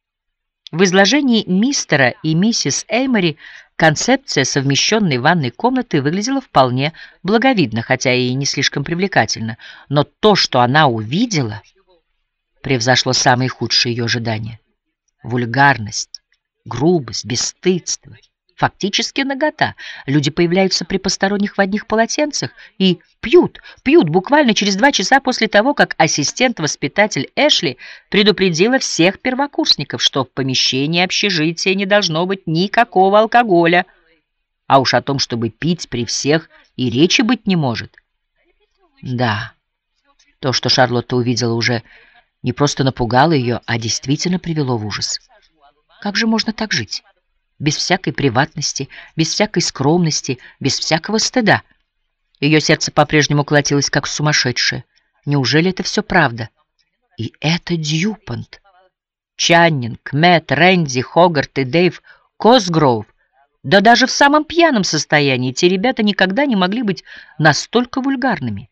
В изложении мистера и миссис Эймори концепция совмещенной ванной комнаты выглядела вполне благовидно, хотя и не слишком привлекательно. Но то, что она увидела, превзошло самые худшие ее ожидания. Вульгарность, грубость, бесстыдство, фактически нагота. Люди появляются при посторонних в одних полотенцах и пьют, пьют буквально через два часа после того, как ассистент-воспитатель Эшли предупредила всех первокурсников, что в помещении общежития не должно быть никакого алкоголя. А уж о том, чтобы пить при всех, и речи быть не может. Да, то, что Шарлотта увидела, уже не просто напугало ее, а действительно привело в ужас. Как же можно так жить? Без всякой приватности, без всякой скромности, без всякого стыда. Ее сердце по-прежнему колотилось, как сумасшедшее. Неужели это все правда? И это Дьюпонт. Чаннинг, Мэтт, Рэнди, Хогарт и Дэйв Косгроув. Да даже в самом пьяном состоянии те ребята никогда не могли быть настолько вульгарными.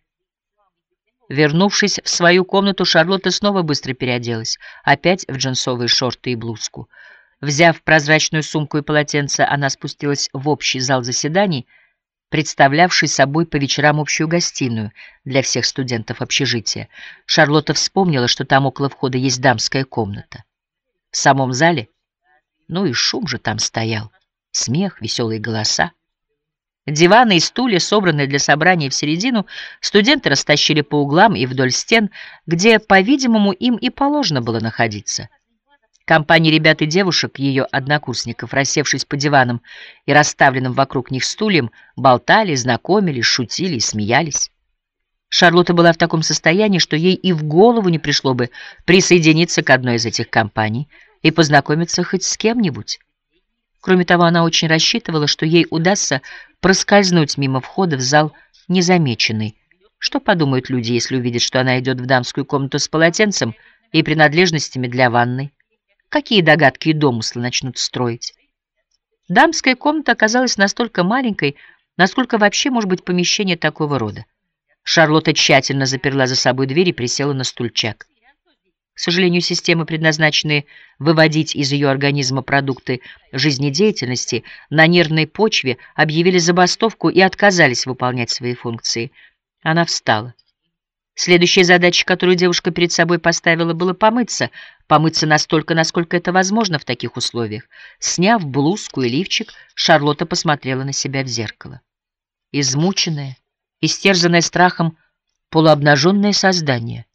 Вернувшись в свою комнату, Шарлотта снова быстро переоделась, опять в джинсовые шорты и блузку. Взяв прозрачную сумку и полотенце, она спустилась в общий зал заседаний, представлявший собой по вечерам общую гостиную для всех студентов общежития. Шарлотта вспомнила, что там около входа есть дамская комната. В самом зале, ну и шум же там стоял, смех, веселые голоса. Диваны и стулья, собранные для собрания в середину, студенты растащили по углам и вдоль стен, где, по-видимому, им и положено было находиться. Компания ребят и девушек, ее однокурсников, рассевшись по диванам и расставленным вокруг них стульям, болтали, знакомились, шутили и смеялись. Шарлотта была в таком состоянии, что ей и в голову не пришло бы присоединиться к одной из этих компаний и познакомиться хоть с кем-нибудь. Кроме того, она очень рассчитывала, что ей удастся проскользнуть мимо входа в зал незамеченной. Что подумают люди, если увидят, что она идет в дамскую комнату с полотенцем и принадлежностями для ванной? Какие догадки и домыслы начнут строить? Дамская комната оказалась настолько маленькой, насколько вообще может быть помещение такого рода. Шарлотта тщательно заперла за собой дверь и присела на стульчак. К сожалению, системы, предназначенные выводить из ее организма продукты жизнедеятельности, на нервной почве объявили забастовку и отказались выполнять свои функции. Она встала. Следующая задача, которую девушка перед собой поставила, было помыться. Помыться настолько, насколько это возможно в таких условиях. Сняв блузку и лифчик, Шарлотта посмотрела на себя в зеркало. Измученное, истерзанное страхом, полуобнаженное создание.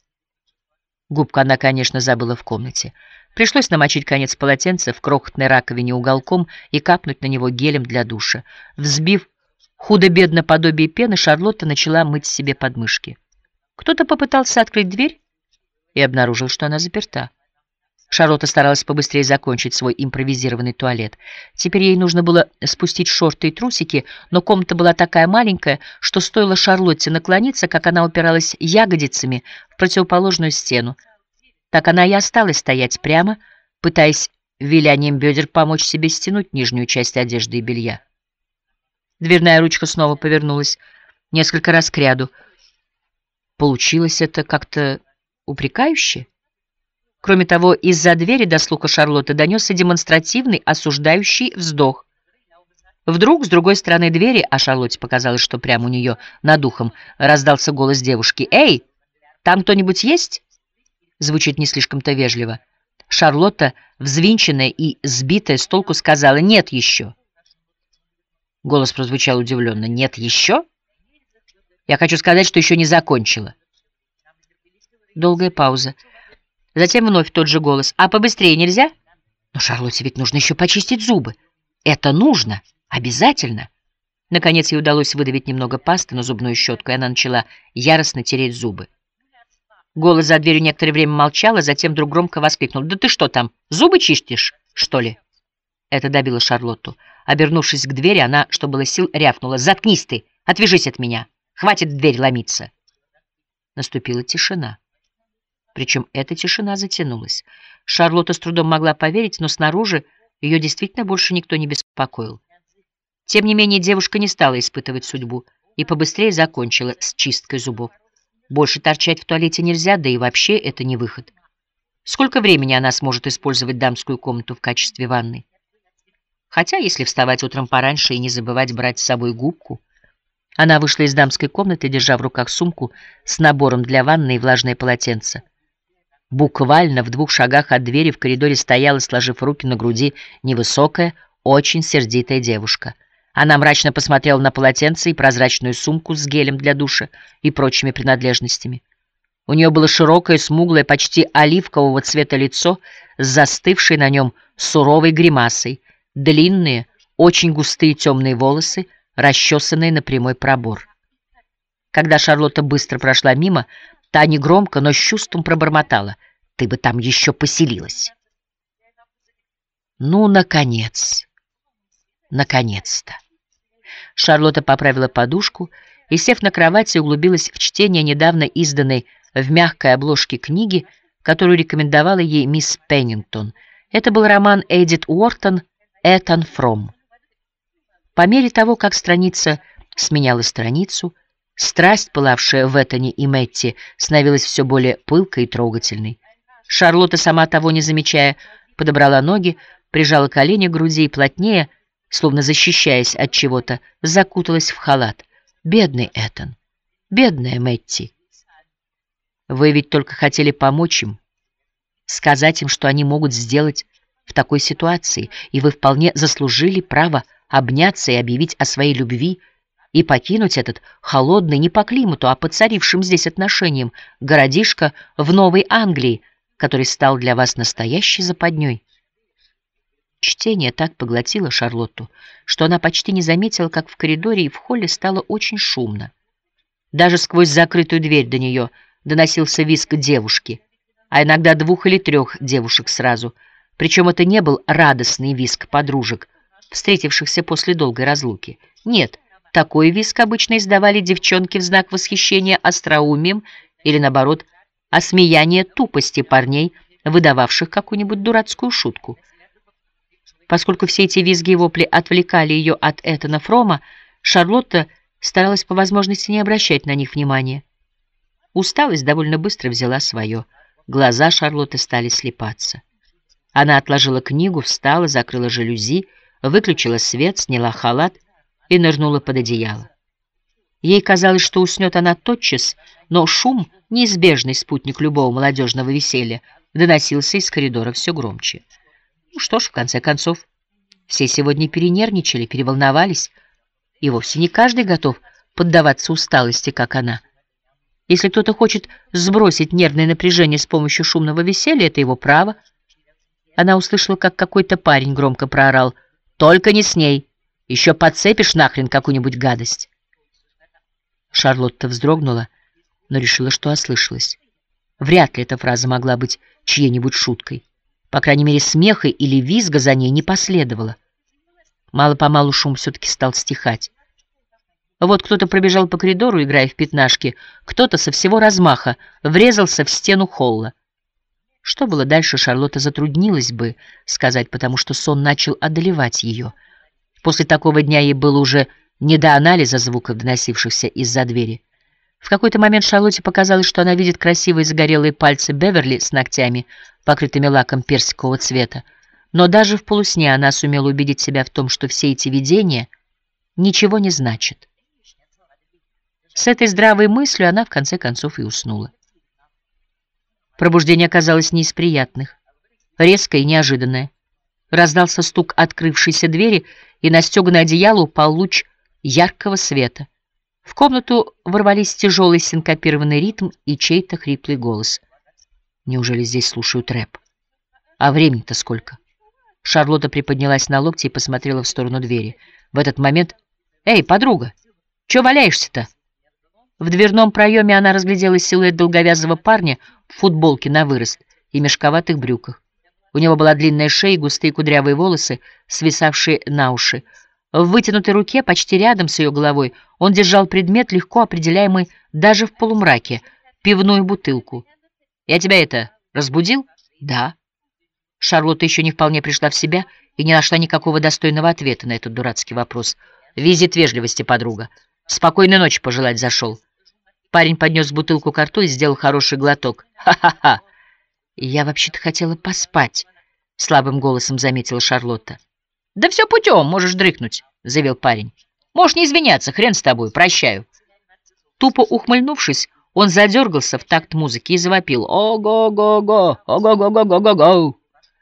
Губку она, конечно, забыла в комнате. Пришлось намочить конец полотенца в крохотной раковине уголком и капнуть на него гелем для душа. Взбив худо-бедно подобие пены, Шарлотта начала мыть себе подмышки. Кто-то попытался открыть дверь, и обнаружил, что она заперта. Шарлотта старалась побыстрее закончить свой импровизированный туалет. Теперь ей нужно было спустить шорты и трусики, но комната была такая маленькая, что стоило Шарлотте наклониться, как она упиралась ягодицами в противоположную стену. Так она и осталась стоять прямо, пытаясь вилянием бедер помочь себе стянуть нижнюю часть одежды и белья. Дверная ручка снова повернулась несколько раз кряду. Получилось это как-то упрекающе. Кроме того, из-за двери до слуха Шарлотты донесся демонстративный, осуждающий вздох. Вдруг с другой стороны двери, а Шарлотте показалось, что прямо у нее над ухом, раздался голос девушки. «Эй, там кто-нибудь есть?» Звучит не слишком-то вежливо. Шарлотта, взвинченная и сбитая с толку, сказала: «Нет еще». Голос прозвучал удивленно. «Нет еще? Я хочу сказать, что еще не закончила». Долгая пауза. Затем вновь тот же голос. «А побыстрее нельзя?» «Но Шарлотте ведь нужно еще почистить зубы». «Это нужно. Обязательно». Наконец ей удалось выдавить немного пасты на зубную щетку, и она начала яростно тереть зубы. Голос за дверью некоторое время молчал, а затем вдруг громко воскликнул: «Да ты что там, зубы чистишь, что ли?» Это добило Шарлотту. Обернувшись к двери, она, что было сил, рявкнула: «Заткнись ты! Отвяжись от меня! Хватит в дверь ломиться!» Наступила тишина. Причем эта тишина затянулась. Шарлотта с трудом могла поверить, но снаружи ее действительно больше никто не беспокоил. Тем не менее, девушка не стала испытывать судьбу и побыстрее закончила с чисткой зубов. Больше торчать в туалете нельзя, да и вообще это не выход. Сколько времени она сможет использовать дамскую комнату в качестве ванной? Хотя, если вставать утром пораньше и не забывать брать с собой губку... Она вышла из дамской комнаты, держа в руках сумку с набором для ванны и влажное полотенце. Буквально в двух шагах от двери в коридоре стояла, сложив руки на груди, невысокая, очень сердитая девушка. Она мрачно посмотрела на полотенце и прозрачную сумку с гелем для душа и прочими принадлежностями. У нее было широкое, смуглое, почти оливкового цвета лицо с застывшей на нем суровой гримасой, длинные, очень густые темные волосы, расчесанные на прямой пробор. Когда Шарлотта быстро прошла мимо, та негромко, но с чувством пробормотала: «Ты бы там еще поселилась». Ну, наконец, наконец-то. Шарлотта поправила подушку и, сев на кровати, углубилась в чтение недавно изданной в мягкой обложке книги, которую рекомендовала ей мисс Пеннингтон. Это был роман Эдит Уортон «Этан Фром». По мере того, как страница сменяла страницу, страсть, пылавшая в Этане и Мэтти, становилась все более пылкой и трогательной. Шарлотта, сама того не замечая, подобрала ноги, прижала колени к груди и плотнее, словно защищаясь от чего-то, закуталась в халат. Бедный Этан, бедная Мэтти. Вы ведь только хотели помочь им, сказать им, что они могут сделать в такой ситуации, и вы вполне заслужили право обняться и объявить о своей любви и покинуть этот холодный, не по климату, а по царившим здесь отношениям, городишко в Новой Англии, который стал для вас настоящей западней. Чтение так поглотило Шарлотту, что она почти не заметила, как в коридоре и в холле стало очень шумно. Даже сквозь закрытую дверь до нее доносился визг девушки, а иногда двух или трех девушек сразу. Причем это не был радостный визг подружек, встретившихся после долгой разлуки. Нет, такой визг обычно издавали девчонки в знак восхищения остроумием или, наоборот, осмеяния тупости парней, выдававших какую-нибудь дурацкую шутку. Поскольку все эти визги и вопли отвлекали ее от Этана Фрома, Шарлотта старалась по возможности не обращать на них внимания. Усталость довольно быстро взяла свое. Глаза Шарлотты стали слепаться. Она отложила книгу, встала, закрыла жалюзи, выключила свет, сняла халат и нырнула под одеяло. Ей казалось, что уснет она тотчас, но шум, неизбежный спутник любого молодежного веселья, доносился из коридора все громче. Ну что ж, в конце концов, все сегодня перенервничали, переволновались, и вовсе не каждый готов поддаваться усталости, как она. Если кто-то хочет сбросить нервное напряжение с помощью шумного веселья, это его право. Она услышала, как какой-то парень громко проорал: «Только не с ней! Еще подцепишь нахрен какую-нибудь гадость!» Шарлотта вздрогнула, но решила, что ослышалась. Вряд ли эта фраза могла быть чьей-нибудь шуткой. По крайней мере, смеха или визга за ней не последовало. Мало-помалу шум все-таки стал стихать. Вот кто-то пробежал по коридору, играя в пятнашки, кто-то со всего размаха врезался в стену холла. Что было дальше, Шарлотта затруднилась бы сказать, потому что сон начал одолевать ее. После такого дня ей было уже не до анализа звуков, доносившихся из-за двери. В какой-то момент Шарлотте показалось, что она видит красивые загорелые пальцы Беверли с ногтями, покрытыми лаком персикового цвета. Но даже в полусне она сумела убедить себя в том, что все эти видения ничего не значат. С этой здравой мыслью она в конце концов и уснула. Пробуждение оказалось не из приятных, резкое и неожиданное. Раздался стук открывшейся двери, и на стеганое одеяло упал луч яркого света. В комнату ворвались тяжелый синкопированный ритм и чей-то хриплый голос. Неужели здесь слушают рэп? А времени-то сколько? Шарлотта приподнялась на локти и посмотрела в сторону двери. В этот момент... «Эй, подруга, чё валяешься-то?» В дверном проеме она разглядела силуэт долговязого парня в футболке на вырост и мешковатых брюках. У него была длинная шея и густые кудрявые волосы, свисавшие на уши. В вытянутой руке, почти рядом с ее головой, он держал предмет, легко определяемый даже в полумраке — пивную бутылку. «Я тебя это, разбудил?» «Да». Шарлотта еще не вполне пришла в себя и не нашла никакого достойного ответа на этот дурацкий вопрос. «Визит вежливости, подруга. Спокойной ночи пожелать зашел». Парень поднес бутылку к рту и сделал хороший глоток. «Ха-ха-ха! Я вообще-то хотела поспать», — слабым голосом заметила Шарлотта. «Да все путем, можешь дрыхнуть», — заявил парень. «Можешь не извиняться, хрен с тобой, прощаю». Тупо ухмыльнувшись, он задергался в такт музыки и завопил: «Ого-го-го! Ого-го-го-го-го-го!»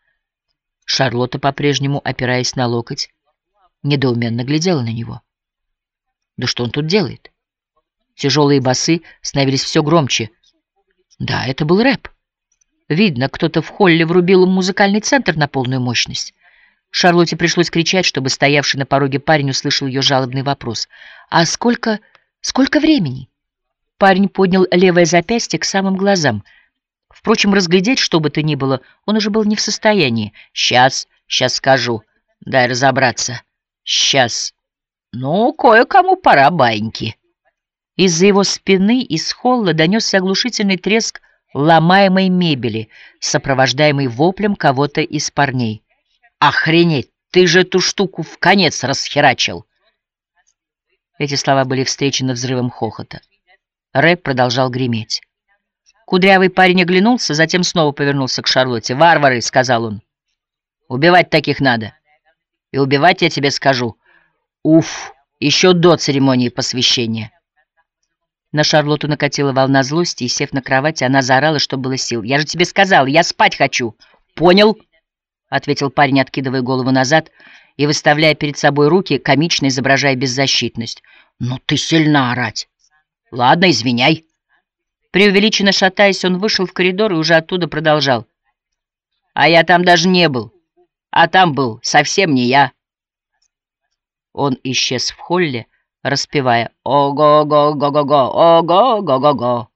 Шарлотта, по-прежнему опираясь на локоть, недоуменно глядела на него. «Да что он тут делает?» Тяжелые басы становились все громче. Да, это был рэп. Видно, кто-то в холле врубил им музыкальный центр на полную мощность. Шарлотте пришлось кричать, чтобы стоявший на пороге парень услышал ее жалобный вопрос. «А сколько... сколько времени?» Парень поднял левое запястье к самым глазам. Впрочем, разглядеть что бы то ни было он уже был не в состоянии. «Сейчас, сейчас скажу. Дай разобраться. Сейчас. Ну, кое-кому пора баиньки». Из-за его спины из холла донесся оглушительный треск ломаемой мебели, сопровождаемый воплем кого-то из парней. «Охренеть! Ты же эту штуку в конец расхерачил!» Эти слова были встречены взрывом хохота. Рэп продолжал греметь. Кудрявый парень оглянулся, затем снова повернулся к Шарлотте. «Варвары!» — сказал он. «Убивать таких надо. И убивать я тебе скажу. Уф! Еще до церемонии посвящения». На Шарлотту накатила волна злости, и, сев на кровати, она заорала, что было сил. «Я же тебе сказал, я спать хочу!» «Понял?» — ответил парень, откидывая голову назад и выставляя перед собой руки, комично изображая беззащитность. «Ну ты сильна орать!» «Ладно, извиняй!» Преувеличенно шатаясь, он вышел в коридор и уже оттуда продолжал. «А я там даже не был. А там был совсем не я». Он исчез в холле, распевая «Ого-го-го-го-го! Ого-го-го-го!».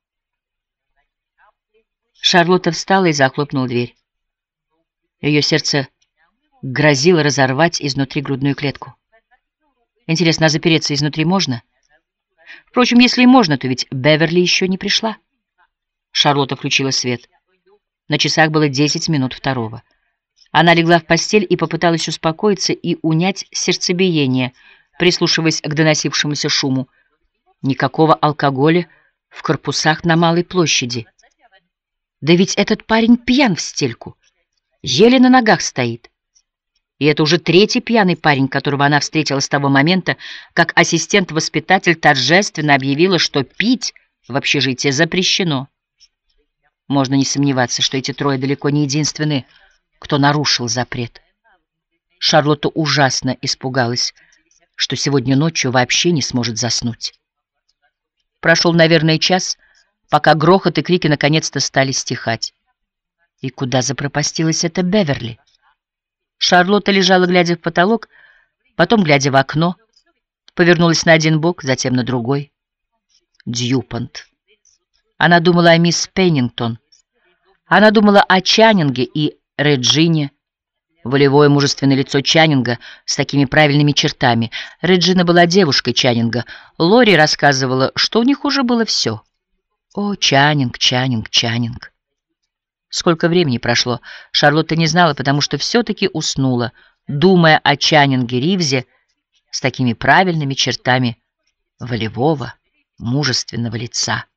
Шарлотта встала и захлопнула дверь. Ее сердце грозило разорвать изнутри грудную клетку. Интересно, а запереться изнутри можно? Впрочем, если и можно, то ведь Беверли еще не пришла. Шарлотта включила свет. На часах было десять минут второго. Она легла в постель и попыталась успокоиться и унять сердцебиение, прислушиваясь к доносившемуся шуму. Никакого алкоголя в корпусах на Малой площади. Да ведь этот парень пьян в стельку. Еле на ногах стоит. И это уже третий пьяный парень, которого она встретила с того момента, как ассистент-воспитатель торжественно объявила, что пить в общежитии запрещено. Можно не сомневаться, что эти трое далеко не единственные, кто нарушил запрет. Шарлотта ужасно испугалась, что сегодня ночью вообще не сможет заснуть. Прошел, наверное, час, пока грохот и крики наконец-то стали стихать. И куда запропастилась эта Беверли? Шарлотта лежала, глядя в потолок, потом глядя в окно, повернулась на один бок, затем на другой. Дьюпонт. Она думала о мисс Пеннингтон, Она думала о Чаннинге и Реджине. Волевое мужественное лицо Чаннинга с такими правильными чертами. Реджина была девушкой Чаннинга. Лори рассказывала, что у них уже было все. О, Чаннинг, Чаннинг, Чаннинг. Сколько времени прошло, Шарлотта не знала, потому что все-таки уснула, думая о Чаннинге Ривзе с такими правильными чертами волевого, мужественного лица.